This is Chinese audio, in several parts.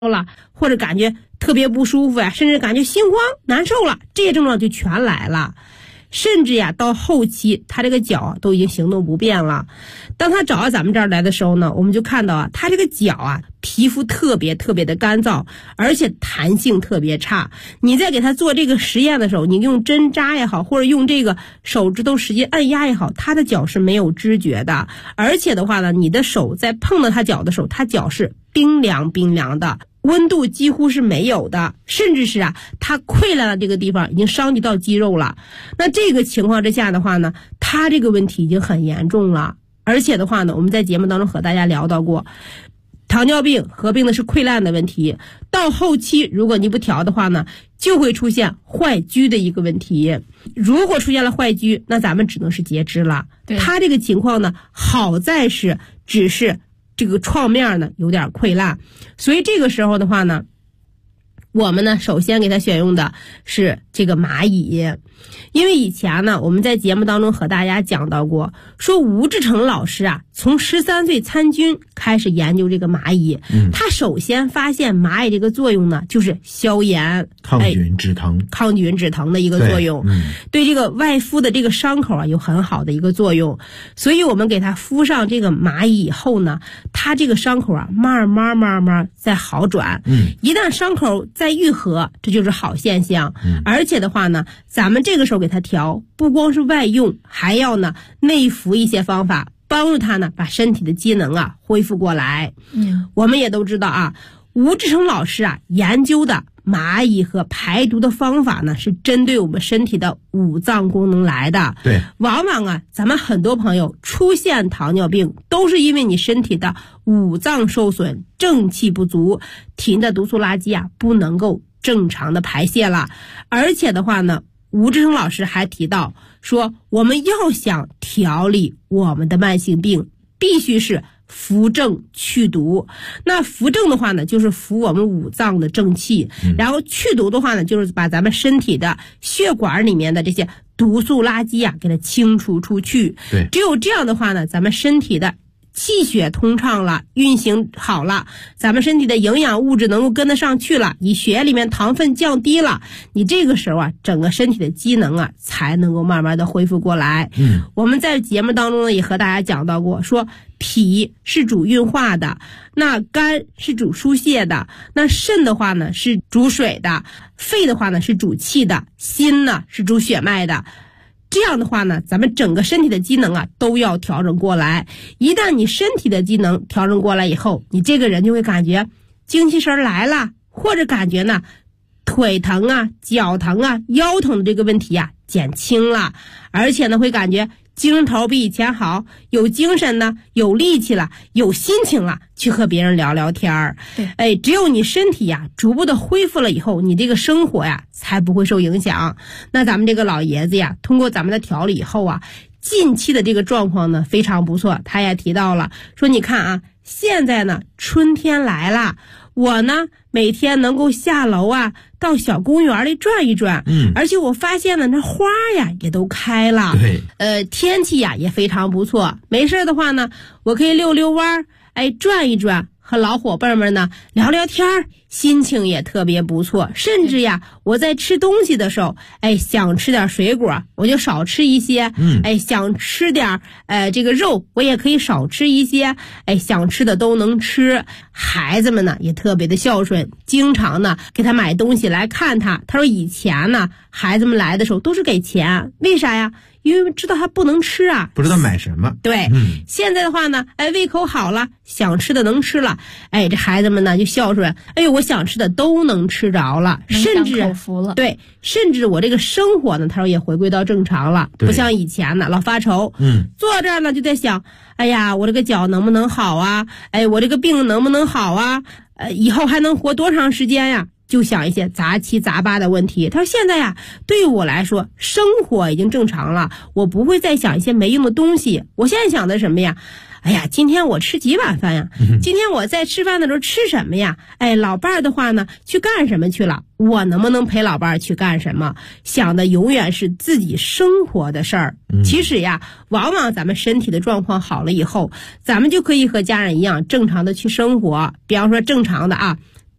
了，或者感觉特别不舒服呀，甚至感觉心慌难受了，这些症状就全来了。甚至呀，到后期他这个脚都已经行动不便了。当他找到咱们这儿来的时候呢，我们就看到他这个脚皮肤特别的干燥，而且弹性特别差。你在给他做这个实验的时候，你用针扎也好，或者用这个手指头使劲按压也好，他的脚是没有知觉的。而且的话呢，你的手在碰到他脚的时候，他脚是冰凉的，温度几乎是没有的，甚至是它溃烂的这个地方已经伤及到肌肉了。那这个情况之下的话呢，它这个问题已经很严重了。而且的话呢，我们在节目当中和大家聊到过，糖尿病合并的是溃烂的问题，到后期如果你不调的话呢，就会出现坏疽的一个问题。如果出现了坏疽，那咱们只能是截肢了。它这个情况呢，好在是只是这个创面呢有点溃烂，所以这个时候的话呢，我们呢首先给他选用的是这个蚂蚁。因为以前呢我们在节目当中和大家讲到过，说吴志成老师从13岁参军开始研究这个蚂蚁，他首先发现蚂蚁这个作用呢就是消炎、 抗菌止疼的一个作用，对这个外敷的这个伤口有很好的一个作用。所以我们给他敷上这个蚂蚁以后呢，他这个伤口慢慢在好转，一旦伤口在愈合，这就是好现象。而且的话呢，咱们这个时候给他调，不光是外用，还要呢内服一些方法，帮助他呢把身体的机能恢复过来。我们也都知道吴志成老师研究的蚂蚁和排毒的方法呢，是针对我们身体的五脏功能来的。 对， 往往咱们很多朋友出现糖尿病，都是因为你身体的五脏受损，正气不足，体内的毒素垃圾不能够正常的排泄了。而且的话呢，吴志成老师还提到说，我们要想调理我们的慢性病，必须是扶正祛毒。那扶正的话呢，就是扶我们五脏的正气，然后祛毒的话呢，就是把咱们身体的血管里面的这些毒素垃圾给它清除出去。 对， 只有这样的话呢，咱们身体的气血通畅了，运行好了，咱们身体的营养物质能够跟得上去了，你血液里面糖分降低了，你这个时候整个身体的机能才能够慢慢的恢复过来。我们在节目当中呢也和大家讲到过，说脾是主运化的，那肝是主疏泄的，那肾的话呢是主水的，肺的话呢是主气的，心呢是主血脉的。这样的话呢，咱们整个身体的机能都要调整过来。一旦你身体的机能调整过来以后，你这个人就会感觉精气神来了，或者感觉呢腿疼脚疼腰疼的这个问题减轻了，而且呢会感觉精神头比以前好，有精神呢，有力气了，有心情了，去和别人聊聊天儿。只有你身体逐步的恢复了以后，你这个生活才不会受影响。那咱们这个老爷子通过咱们的调理以后近期的这个状况呢非常不错。他也提到了说，你看现在呢春天来了，我呢每天能够下楼到小公园里转一转，而且我发现呢那花也都开了， 对， 天气也非常不错。没事的话呢，我可以溜溜弯转一转，和老伙伴们呢聊聊天，心情也特别不错。甚至我在吃东西的时候想吃点水果我就少吃一些，想吃点这个肉我也可以少吃一些，想吃的都能吃。孩子们呢也特别的孝顺，经常呢给他买东西来看他。他说以前呢孩子们来的时候都是给钱，为啥呀？因为知道他不能吃不知道买什么。 对，现在的话呢胃口好了，想吃的能吃了，这孩子们呢就孝顺，我想吃的都能吃着了，甚至口福了。 对，甚至我这个生活呢他说也回归到正常了，不像以前呢老发愁。坐到这儿呢就在想，我这个脚能不能好我这个病能不能好以后还能活多长时间呀？就想一些杂七杂八的问题。他说现在对于我来说生活已经正常了，我不会再想一些没用的东西。我现在想的什么呀？今天我吃几碗饭呀？今天我在吃饭的时候吃什么呀？老伴儿的话呢去干什么去了？我能不能陪老伴儿去干什么？想的永远是自己生活的事儿。其实往往咱们身体的状况好了以后，咱们就可以和家人一样正常的去生活。比方说正常的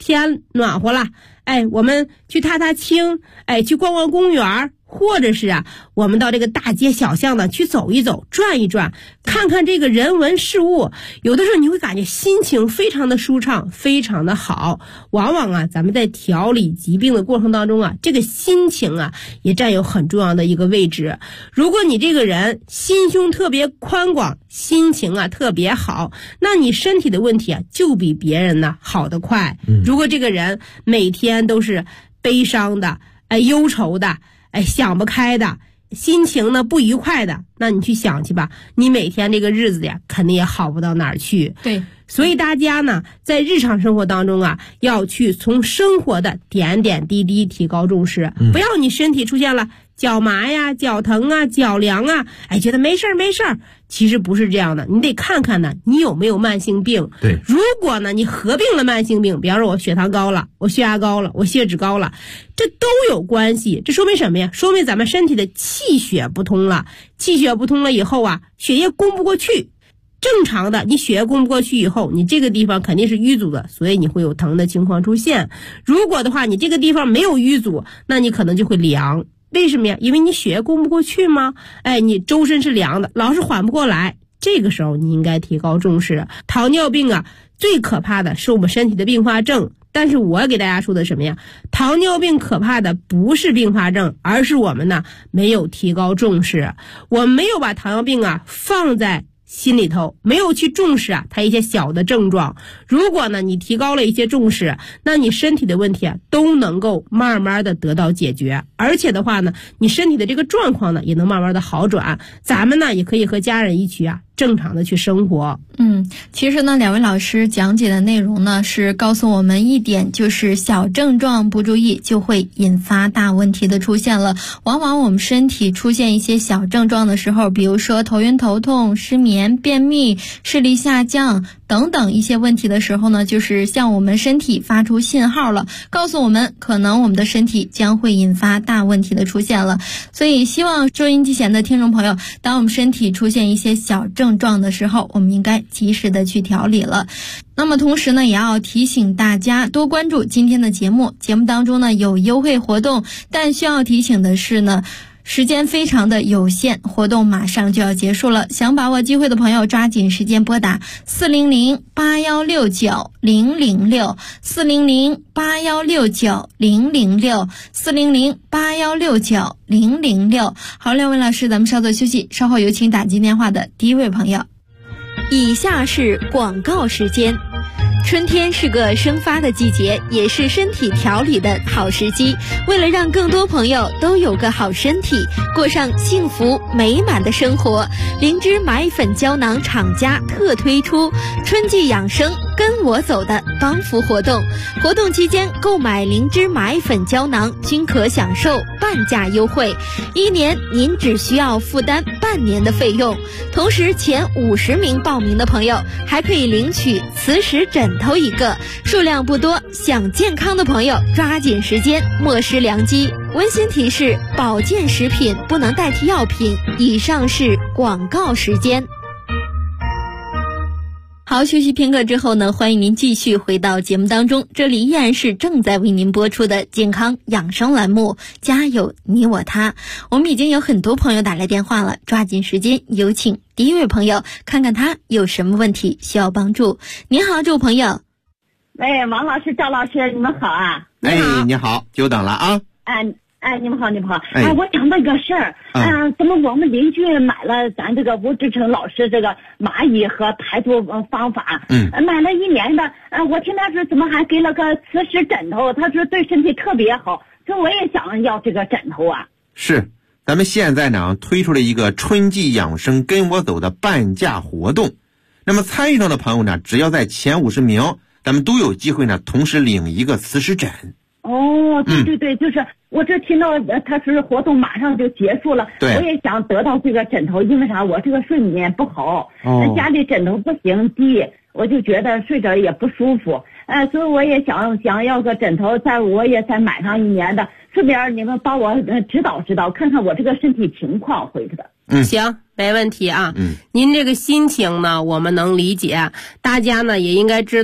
天暖和了，我们去踏踏青，去逛逛公园，或者是我们到这个大街小巷呢去走一走，转一转，看看这个人文事物，有的时候你会感觉心情非常的舒畅，非常的好。往往咱们在调理疾病的过程当中这个心情也占有很重要的一个位置。如果你这个人心胸特别宽广，心情特别好，那你身体的问题就比别人呢好得快。如果这个人每天都是悲伤的，忧愁的，想不开的，心情呢不愉快的，那你去想去吧，你每天这个日子肯定也好不到哪儿去。 对， 所以大家呢在日常生活当中要去从生活的点点滴滴提高重视，不要你身体出现了脚麻呀、脚疼啊、脚凉觉得没事儿，其实不是这样的，你得看看呢你有没有慢性病。 对， 如果呢你合并了慢性病，比方说我血糖高了，我血压高了，我血脂高了，这都有关系。这说明什么呀？说明咱们身体的气血不通了，气血不通了以后血液供不过去。正常的，你血液供不过去以后，你这个地方肯定是淤阻的，所以你会有疼的情况出现。如果的话，你这个地方没有淤阻，那你可能就会凉。为什么呀？因为你血液供不过去吗？你周身是凉的，老是缓不过来。这个时候你应该提高重视。糖尿病最可怕的是我们身体的并发症。但是我给大家说的什么呀？糖尿病可怕的不是并发症，而是我们呢没有提高重视，我们没有把糖尿病放在心里头，没有去重视它一些小的症状。如果呢你提高了一些重视，那你身体的问题都能够慢慢的得到解决，而且的话呢，你身体的这个状况呢也能慢慢的好转。咱们呢也可以和家人一起正常的去生活。 其实呢两位老师讲解的内容呢是告诉我们一点，就是小症状不注意就会引发大问题的出现了。往往我们身体出现一些小症状的时候，比如说头晕头痛、失眠、便秘、视力下降等等一些问题的时候呢，就是向我们身体发出信号了，告诉我们可能我们的身体将会引发大问题的出现了。所以希望收音机前的听众朋友，当我们身体出现一些小症状的时候，我们应该及时的去调理了。那么同时呢，也要提醒大家多关注今天的节目当中呢有优惠活动，但需要提醒的是呢，时间非常的有限，活动马上就要结束了。想把握机会的朋友，抓紧时间拨打400-8169-006 400-8169-006 400-8169-006。好，两位老师，咱们稍作休息，稍后有请打进电话的第一位朋友。 以下是广告时间。春天是个生发的季节，也是身体调理的好时机。为了让更多朋友都有个好身体，过上幸福美满的生活，灵芝买粉胶囊厂家特推出春季养生跟我走的帮扶活动。活动期间购买灵芝买粉胶囊均可享受半价优惠，1年您只需要负担半年的费用。同时前50名报名的朋友还可以领取磁石枕头1个，数量不多，想健康的朋友抓紧时间，莫失良机。温馨提示：保健食品不能代替药品。以上是广告时间。好，休息片刻之后呢，欢迎您继续回到节目当中，这里依然是正在为您播出的健康养生栏目，家有你我他。我们已经有很多朋友打来电话了，抓紧时间，有请第一位朋友，看看他有什么问题需要帮助。您好，这位朋友。 王老师、赵老师，你们好啊！ 你好，久等了啊！ 你们好，你们好。我想到一个事儿，怎么我们邻居买了咱这个吴志成老师这个蚂蚁和排毒方法，买了1年的，我听他说怎么还给了个磁石枕头，他说对身体特别好，所以我也想要这个枕头啊。 是，咱们现在呢推出了一个春季养生跟我走的半价活动，那么参与上的朋友呢，只要在前50名，咱们都有机会呢同时领一个磁石枕。 对，就是我这听到他是活动马上就结束了，我也想得到这个枕头，因为啥？我这个睡眠不好，家里枕头不行低，我就觉得睡着也不舒服，所以我也想要个枕头，我也再买上1年的，顺便你们帮我指导指导，看看我这个身体情况回去的。 行，没问题啊。您这个心情呢，我们能理解，大家呢也应该知道。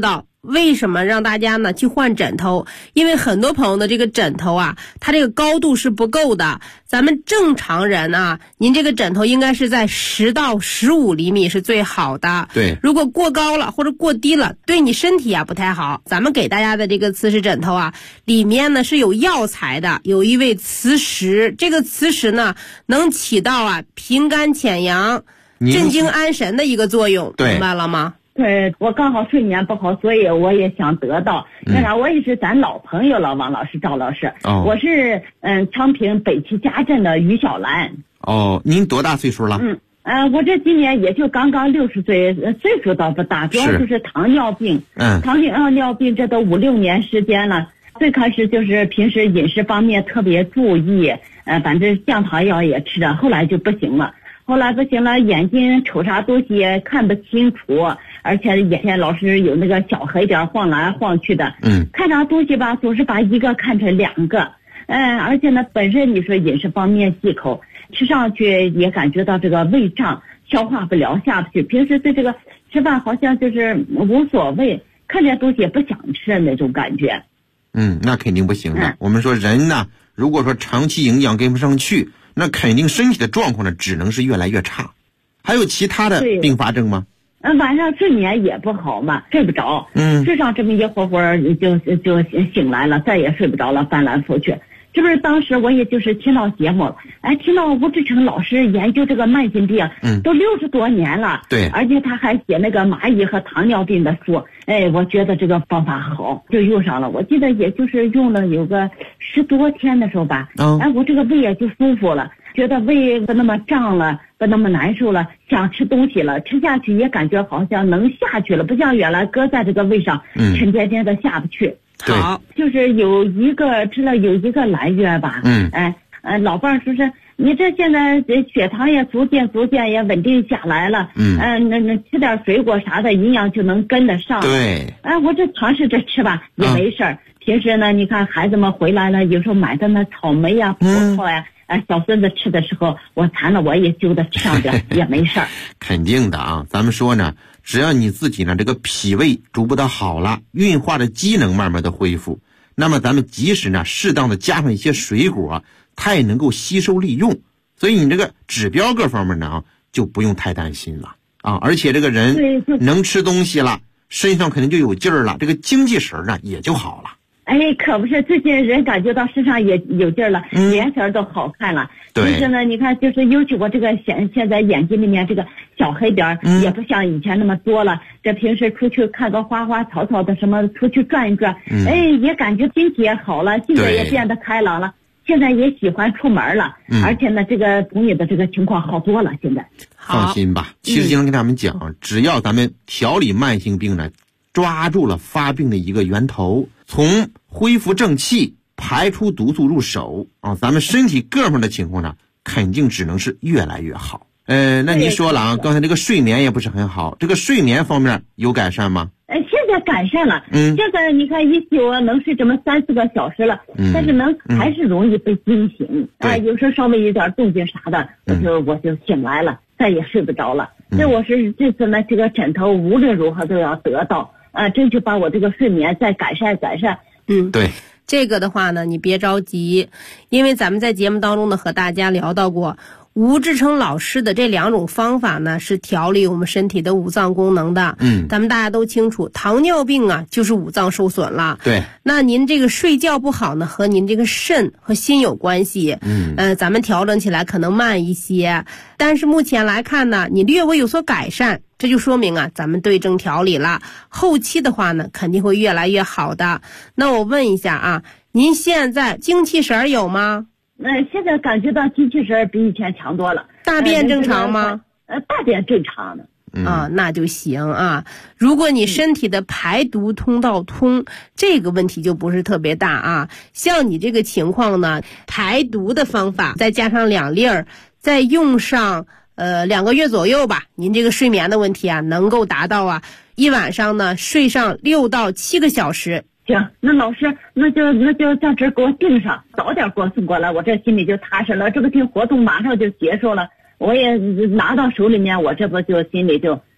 为什么让大家呢去换枕头？因为很多朋友的这个枕头啊，它这个高度是不够的。咱们正常人啊，您这个枕头应该是在10到15厘米是最好的。 对， 如果过高了或者过低了，对你身体啊不太好。咱们给大家的这个磁石枕头啊，里面呢是有药材的，有一味磁石，这个磁石呢能起到啊平肝潜阳、镇静安神的一个作用，明白了吗？ 对，我刚好睡眠不好，所以我也想得到。那啥，我也是咱老朋友了，王老师、赵老师。我是昌平北齐家镇的于小兰。 您多大岁数了？ 我这今年也就刚刚60岁，岁数倒不大，主要就是糖尿病。糖尿病这都5、6年时间了。最开始就是平时饮食方面特别注意，反正降糖药也吃着，后来就不行了。眼睛瞅啥东西也看不清楚，而且眼前老是有那个小黑点晃来晃去的。看啥东西吧，总是把一个看成2个。而且呢，本身你说饮食方面忌口，吃上去也感觉到这个胃胀，消化不了，下不去。平时对这个吃饭好像就是无所谓，看见东西也不想吃的那种感觉。 那肯定不行的。我们说人呢，如果说长期营养跟不上去，那肯定身体的状况呢，只能是越来越差。还有其他的并发症吗？ 晚上睡眠也不好嘛，睡不着。睡上这么一会儿就醒来了，再也睡不着了，翻来覆去。这不是当时我也就是听到节目，听到吴志成老师研究这个慢性病，都60多年了。 对， 而且他还写那个蚂蚁和糖尿病的书。我觉得这个方法好，就用上了。我记得也就是用了有个10多天的时候吧，我这个胃也就舒服了，觉得胃不那么胀了，不那么难受了，想吃东西了，吃下去也感觉好像能下去了，不像原来搁在这个胃上沉甸甸的下不去。 好， 就是吃了有一个来月吧。老伴儿说是你这现在血糖也逐渐也稳定下来了。那吃点水果啥的，营养就能跟得上。 对， 我这尝试着吃吧，也没事儿。平时呢，你看孩子们回来了，有时候买的那草莓呀、葡萄呀，小孙子吃的时候，我馋了我也揪着吃上点，也没事儿。 肯定的啊，咱们说呢，只要你自己呢这个脾胃逐步的好了，运化的机能慢慢的恢复，那么咱们即使呢适当的加上一些水果，它也能够吸收利用。所以你这个指标各方面呢就不用太担心了啊。而且这个人能吃东西了，身上肯定就有劲儿了，这个精气神呢也就好了。 可不是，最近人感觉到身上也有劲儿了，脸色都好看了。但是呢，你看，就是尤其我这个现在眼睛里面这个小黑点也不像以前那么多了。这平时出去看个花花草草的什么，出去转一转，也感觉身体也好了，性格也变得开朗了。现在也喜欢出门了，而且呢，这个同你的这个情况好多了。现在放心吧，其实经常跟他们讲，只要咱们调理慢性病呢，抓住了发病的一个源头，从恢复正气、排出毒素入手啊，咱们身体各方面的情况呢，肯定只能是越来越好。那您说了啊，刚才这个睡眠也不是很好，这个睡眠方面有改善吗？ 现在改善了。现在你看一宿能睡这么3、4个小时了，但是还是容易被惊醒。有时候稍微有点动静啥的，我就醒来了，再也睡不着了。所以我是这次呢，这个枕头无论如何都要得到。这就把我这个睡眠再改善。 对。 这个的话呢，你别着急，因为咱们在节目当中呢和大家聊到过，吴志成老师的这2种方法呢是调理我们身体的五脏功能的。咱们大家都清楚，糖尿病啊就是五脏受损了。 对。 那您这个睡觉不好呢，和您这个肾和心有关系。咱们调整起来可能慢一些，但是目前来看呢，你略微有所改善。这就说明啊，咱们对症调理了，后期的话呢，肯定会越来越好的。那我问一下啊，您现在精气神有吗？ 现在感觉到精气神比以前强多了。 大便正常吗？ 大便正常的。 那就行啊。如果你身体的排毒通道通，这个问题就不是特别大啊。像你这个情况呢，排毒的方法再加上2粒儿，再用上2个月左右吧，您这个睡眠的问题啊，能够达到啊一晚上呢睡上6到7个小时。 行，那老师，那就在这给我定上，早点给我送过来，我这心里就踏实了。这不听活动马上就结束了，我也拿到手里面，我这不就心里就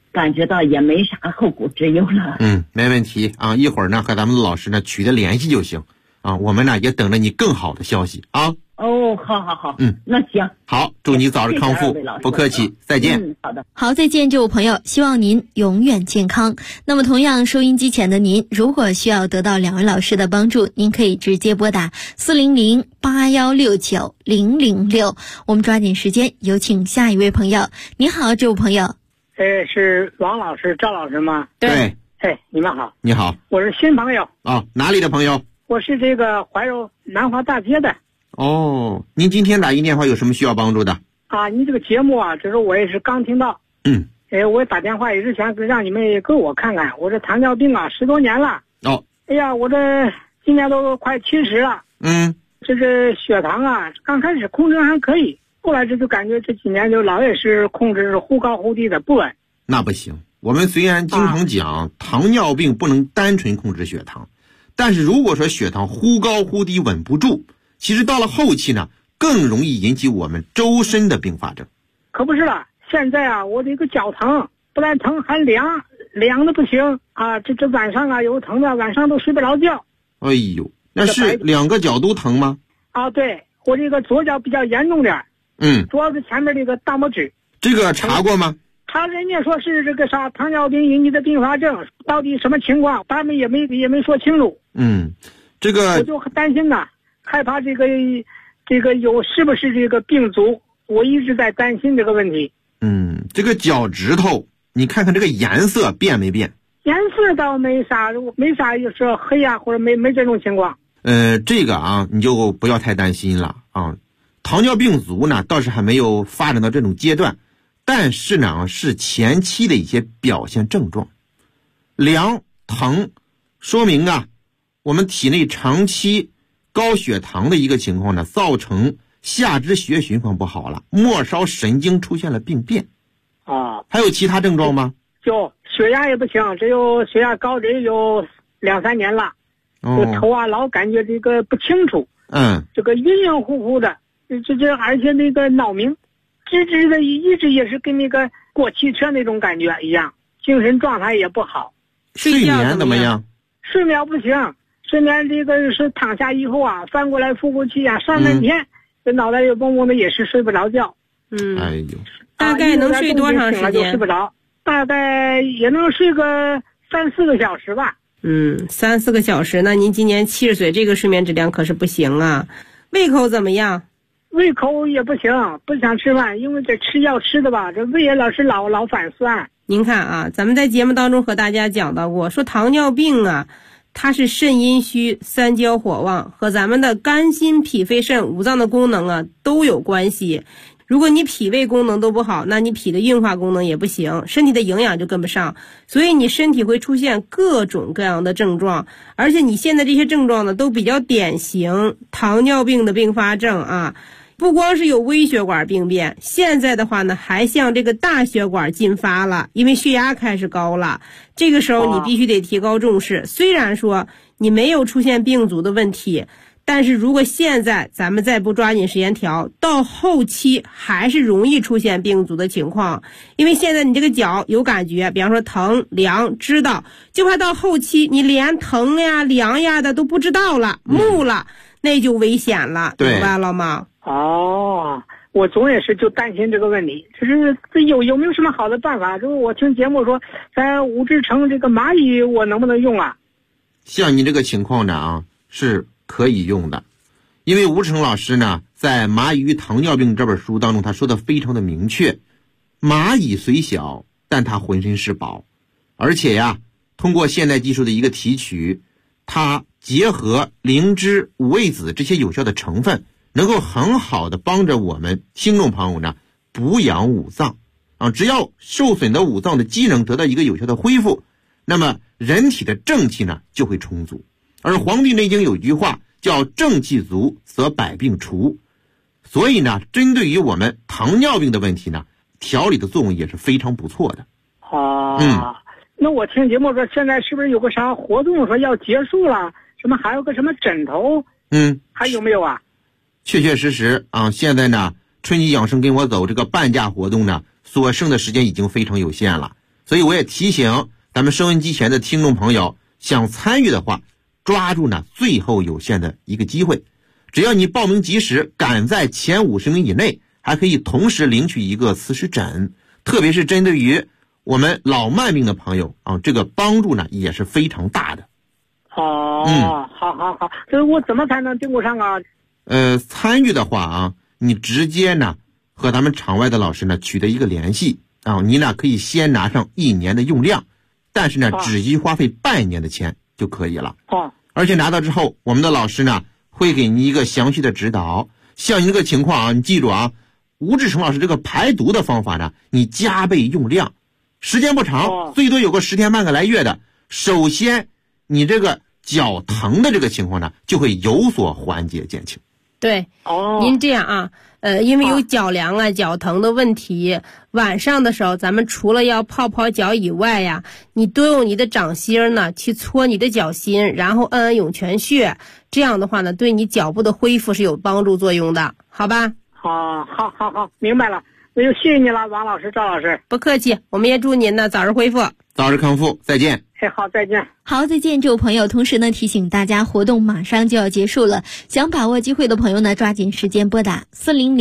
感觉到也没啥后顾之忧了。 没问题啊，一会儿呢和咱们的老师呢取得联系就行啊，我们呢也等着你更好的消息啊。 哦，好，那行， 好，祝你早日康复，不客气，再见。 好的， 好，再见，这位朋友，希望您永远健康。那么同样，收音机前的您，如果需要得到两位老师的帮助，您可以直接拨打400-8169-006。我们抓紧时间，有请下一位朋友。你好，这位朋友。 是王老师、赵老师吗？ 对。 你们好。 你好， 我是新朋友。 哪里的朋友？ 我是这个怀柔南华大街的。 您今天打一电话有什么需要帮助的？ 您这个节目就是我也是刚听到。我打电话也是想让你们给我看看，我这糖尿病10多年了。哎呀，我这今年都快70了。这个血糖刚开始控制还可以，后来这就感觉这几年就老也是控制忽高忽低的不稳。 那不行，我们虽然经常讲糖尿病不能单纯控制血糖，但是如果说血糖忽高忽低稳不住，其实到了后期呢，更容易引起我们周身的并发症。 可不是了，现在我这个脚疼，不但疼还凉的不行这晚上有疼的，晚上都睡不着觉。 哎呦，那是两个脚都疼吗？ 对，我这个左脚比较严重点。主要是前面这个大拇指。这个查过吗？ 人家说是这个糖尿病引起的并发症，到底什么情况他们也没说清楚。 这个我就担心害怕这个有是不是这个病足，我一直在担心这个问题。 这个脚趾头你看看这个颜色变没变？ 颜色倒没啥，就是黑或者没这种情况。 这个你就不要太担心了糖尿病足呢倒是还没有发展到这种阶段，但是呢是前期的一些表现症状。凉疼说明我们体内长期高血糖的一个情况呢，造成下肢血循环不好了，末梢神经出现了病变。还有其他症状吗？ 就血压也不行，只有血压高，这有2-3年了。这头老感觉这个不清楚。这个晕晕乎乎的，而且那个脑鸣，直的一直也是跟那个过汽车那种感觉一样，精神状态也不好。 睡眠怎么样？ 睡眠不行，睡眠这个是躺下以后翻过来腹股气上半天，这脑袋又嗡嗡的，也是睡不着觉。 哎呦， 大概能睡多长时间？ 睡不着，大概也能睡个3-4个小时吧。 3-4个小时，那您今年70岁，这个睡眠质量可是不行啊。胃口怎么样？ 胃口也不行，不想吃饭，因为这吃药吃的吧，这胃也老是老反酸。 您看咱们在节目当中和大家讲到过，说糖尿病它是肾阴虚、三焦火旺，和咱们的肝心脾肺肾五脏的功能都有关系。如果你脾胃功能都不好，那你脾的运化功能也不行，身体的营养就跟不上，所以你身体会出现各种各样的症状，而且你现在这些症状呢都比较典型糖尿病的并发症不光是有微血管病变，现在的话呢还像这个大血管进发了，因为血压开始高了，这个时候你必须得提高重视。虽然说你没有出现病足的问题，但是如果现在咱们再不抓紧时间调，到后期还是容易出现病足的情况。因为现在你这个脚有感觉，比方说疼凉知道，就怕到后期你连疼呀凉呀的都不知道了，木了，那就危险了，明白了吗？ 我总也是就担心这个问题，就是有没有什么好的办法？就是我听节目说在五制成这个蚂蚁，我能不能用像你这个情况呢是可以用的，因为吴成老师呢在《蚂蚁与糖尿病》这本书当中，他说的非常的明确，蚂蚁虽小，但它浑身是宝，而且通过现代技术的一个提取，它结合灵芝、五味子这些有效的成分，能够很好的帮着我们听众朋友呢补养五脏只要受损的五脏的机能得到一个有效的恢复，那么人体的正气呢就会充足。而《黄帝内经》有一句话叫正气足则百病除，所以呢针对于我们糖尿病的问题呢，调理的作用也是非常不错的。 那我听节目说现在是不是有个啥活动说要结束了，什么还有个什么枕头还有没有确确实实现在呢春季养生跟我走这个半价活动呢，所剩的时间已经非常有限了。 所以我也提醒咱们收音机前的听众朋友，想参与的话，抓住呢最后有限的一个机会，只要你报名及时，赶在前50名以内，还可以同时领取一个磁石枕，特别是针对于我们老慢病的朋友啊，这个帮助呢也是非常大的。 好，这我怎么才能订购上啊？ 参与的话啊，你直接呢和咱们场外的老师呢取得一个联系啊，你呢可以先拿上1年的用量，但是呢只需花费半年的钱就可以了。而且拿到之后，我们的老师呢会给你一个详细的指导。像你这个情况啊，你记住啊，吴志成老师这个排毒的方法呢，你加倍用量，时间不长，最多有个10天半个来月的。首先，你这个脚疼的这个情况呢，就会有所缓解减轻。 对，您这样啊，因为有脚凉啊、脚疼的问题，晚上的时候咱们除了要泡脚以外呀，你多用你的掌心呢去搓你的脚心，然后按涌泉穴，这样的话呢，对你脚部的恢复是有帮助作用的，好吧？ 好，明白了。那就谢谢你了，王老师、赵老师。 不客气，我们也祝您呢早日恢复， 早日康复，再见。 好，再见。 好，再见，这位朋友。同时呢，提醒大家，活动马上就要结束了，想把握机会的朋友呢，抓紧时间拨打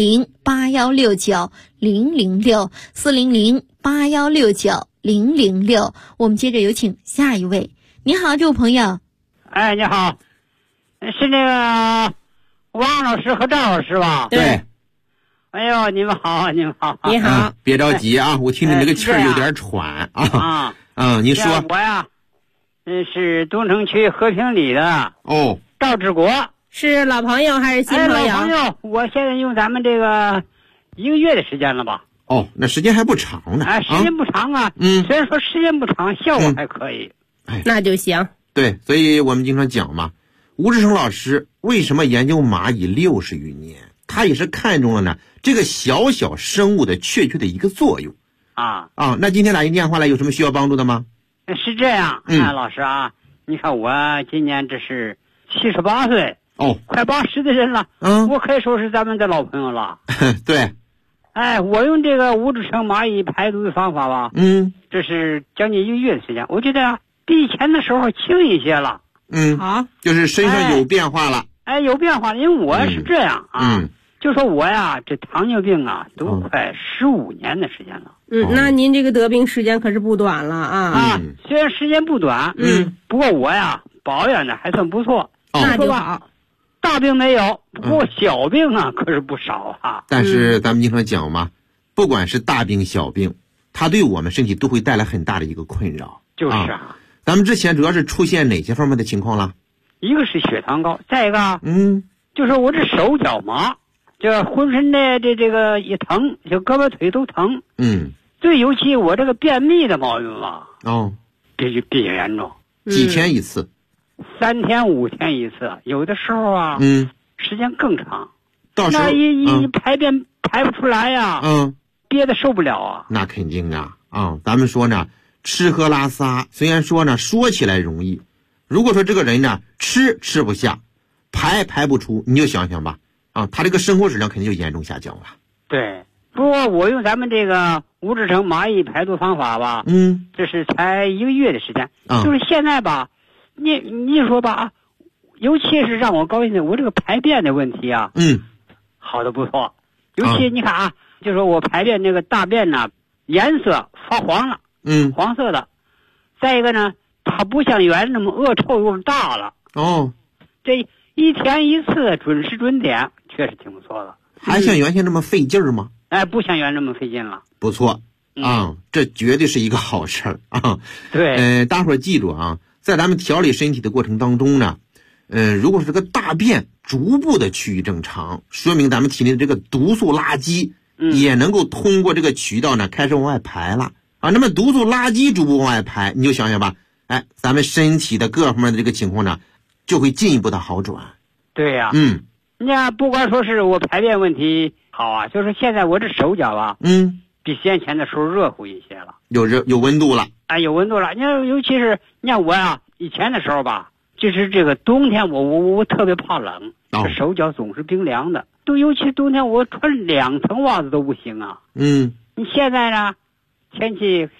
400-8169-006，400-8169-006。我们接着有请下一位。你好，这位朋友。 哎，你好，是那个王老师和赵老师吧？ 对。 哎呦，你们好，你们好。 你好， 别着急啊，我听你那个气儿有点喘啊。你说。 我呀，是东城区和平里的赵志国。 是老朋友还是新朋友？ 老朋友，我现在用咱们这个1个月的时间了吧？ 那时间还不长呢。 时间不长啊。虽然说时间不长，效果还可以。 那就行。 对，所以我们经常讲嘛，吴志成老师为什么研究蚂蚁60余年？他也是看中了呢这个小小生物的确切的一个作用那今天打进电话来有什么需要帮助的吗？ 是这样老师啊，你看我今年这是78岁快80的人了，我可以说是咱们的老朋友了。 对， 我用这个吴志成蚂蚁排毒的方法吧，这是将近1个月的时间，我觉得比以前的时候轻一些了。 好， 就是身上有变化了。 有变化了，因为我是这样就说我呀，这糖尿病啊，都快15年的时间了。 那您这个得病时间可是不短了虽然时间不短，不过我呀保养的还算不错。 那就好。 大病没有，不过小病啊可是不少啊。 但是咱们经常讲嘛，不管是大病小病，它对我们身体都会带来很大的一个困扰。 就是咱们之前主要是出现哪些方面的情况了？ 一个是血糖高，再一个就是我这手脚麻，这浑身的这个一疼，就胳膊腿都疼。最尤其我这个便秘的毛病了。比较严重。 几天一次 ？3天5天一次，有的时候啊，时间更长。 到时候那一排便排不出来呀，憋得受不了啊。 那肯定咱们说呢，吃喝拉撒虽然说呢说起来容易，如果说这个人呢吃不下，排不出，你就想想吧他这个生活质量肯定就严重下降了。 对，不过我用咱们这个吴志成蚂蚁排毒方法吧，这是才1个月的时间，就是现在吧，你说吧尤其是让我高兴的，我这个排便的问题啊，好的不错。尤其你看就说我排便那个大便呢，颜色发黄了，黄色的。再一个呢，它不像原来那么恶臭又大了。这1天1次准时准点，确实挺不错的。 还像原先这么费劲儿吗？ 不像原来那么费劲了。 不错这绝对是一个好事儿对， 大伙儿记住在咱们调理身体的过程当中呢，如果是这个大便逐步的趋于正常，说明咱们体内的这个毒素垃圾也能够通过这个渠道呢开始往外排了那么毒素垃圾逐步往外排，你就想想吧，咱们身体的各方面的这个情况呢就会进一步的好转。 对呀你看不光说是我排便问题好就是现在我这手脚比先前的时候热乎一些了， 有温度了有温度了。你看尤其是你看我以前的时候吧，就是这个冬天我特别怕冷，手脚总是冰凉的，尤其冬天我穿2层袜子都不行你现在呢天气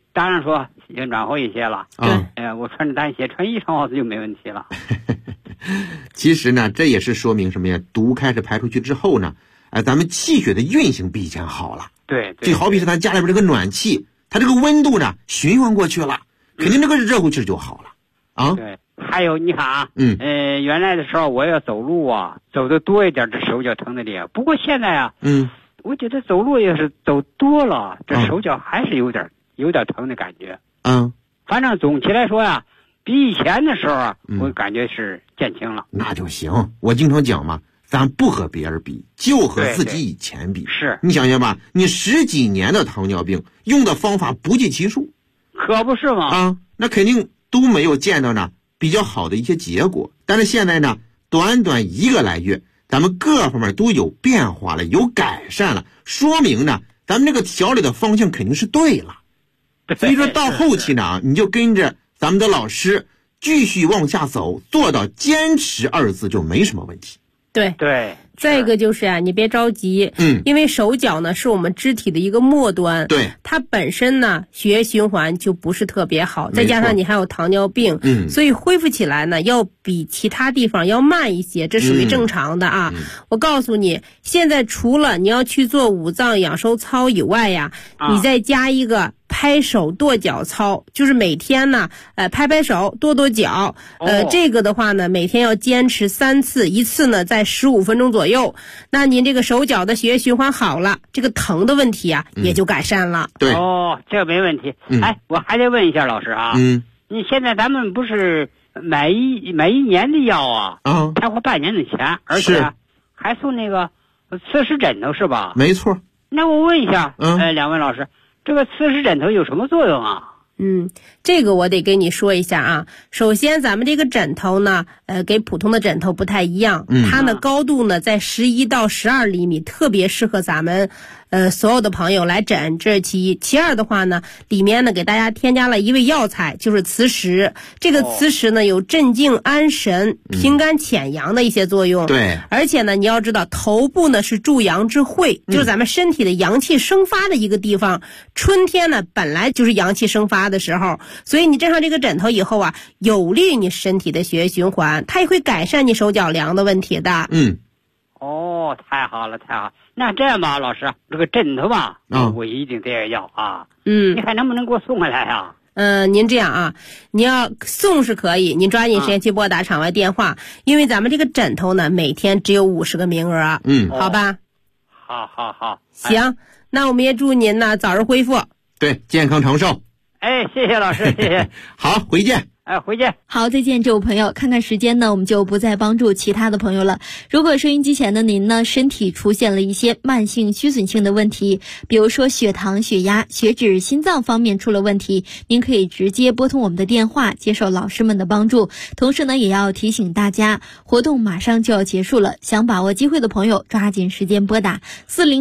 当然说已经暖和一些了。 对， 我穿着单鞋穿一双袜子就没问题了。 其实呢，这也是说明什么呀？毒开始排出去之后呢，咱们气血的运行比以前好了。 对， 就好比是咱家里边这个暖气，它这个温度呢循环过去了，肯定这个热乎气就好了啊。 对，还有你看啊，原来的时候我要走路啊，走的多一点，这手脚疼的厉害。不过现在啊，我觉得走路也是走多了，这手脚还是有点疼的感觉。反正总体来说呀，比以前的时候啊，我感觉是减轻了。 那就行，我经常讲嘛，咱不和别人比，就和自己以前比。 是， 你想想吧，你10几年的糖尿病，用的方法不计其数， 可不是吗？ 那肯定都没有见到呢比较好的一些结果。但是现在呢，短短1个来月，咱们各方面都有变化了，有改善了，说明呢，咱们这个调理的方向肯定是对了。所以说到后期呢，你就跟着咱们的老师继续往下走，做到坚持2字就没什么问题。 对，再一个就是啊，你别着急，因为手脚呢是我们肢体的一个末端， 对， 它本身呢血液循环就不是特别好，再加上你还有糖尿病，所以恢复起来呢要比其他地方要慢一些，这属于正常的啊。我告诉你，现在除了你要去做五脏养收操以外呀，你再加一个拍手跺脚操，就是每天呢，拍拍手，跺跺脚，这个的话呢，每天要坚持3次，一次呢在15分钟左右。那您这个手脚的血液循环好了，这个疼的问题啊，也就改善了。 对， 这没问题。我还得问一下老师啊，你现在咱们不是买一年的药啊，才花半年的钱，而且还送那个磁石枕头是吧？ 没错。 那我问一下，两位老师。这个磁石枕头有什么作用啊？ 这个我得跟你说一下啊。首先，咱们这个枕头呢，跟普通的枕头不太一样，它呢高度呢在11到12厘米，特别适合咱们所有的朋友来枕，这是其一。其二的话呢，里面呢给大家添加了一味药材，就是磁石。这个磁石呢有镇静安神、平肝潜阳的一些作用。 对， 而且呢，你要知道头部呢是助阳之会，就是咱们身体的阳气生发的一个地方。春天呢本来就是阳气生发的时候，所以你枕上这个枕头以后啊，有利于你身体的血液循环，它也会改善你手脚凉的问题的。 太好了。那这样吧，老师，这个枕头吧，我一定得要啊。你看能不能给我送回来呀？ 您这样啊，你要送是可以，您抓紧时间去拨打场外电话，因为咱们这个枕头呢，每天只有50个名额。好吧。 好。 行，那我们也祝您呢早日恢复。 对，健康长寿。 谢谢老师，谢谢。 好，回见。 回见。 好，再见，这位朋友。看看时间呢，我们就不再帮助其他的朋友了。如果收音机前的您呢，身体出现了一些慢性虚损性的问题，比如说血糖、血压、血脂、心脏方面出了问题，您可以直接拨通我们的电话，接受老师们的帮助。同时呢，也要提醒大家，活动马上就要结束了，想把握机会的朋友，抓紧时间拨打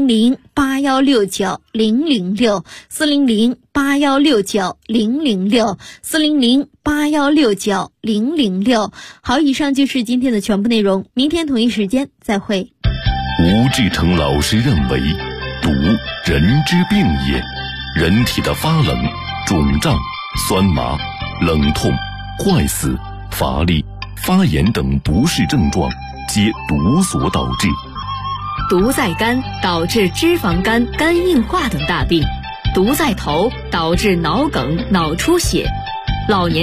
400-8169-006，400-8169-006，400-8169-006。好，以上就是今天的全部内容，明天同一时间再会。 吴志成老师认为，毒人之病也，人体的发冷、肿胀、酸麻、冷痛、坏死、乏力、发炎等不适症状，皆毒所导致。 毒在肝，导致脂肪肝、肝硬化等大病；毒在头，导致脑梗、脑出血。老年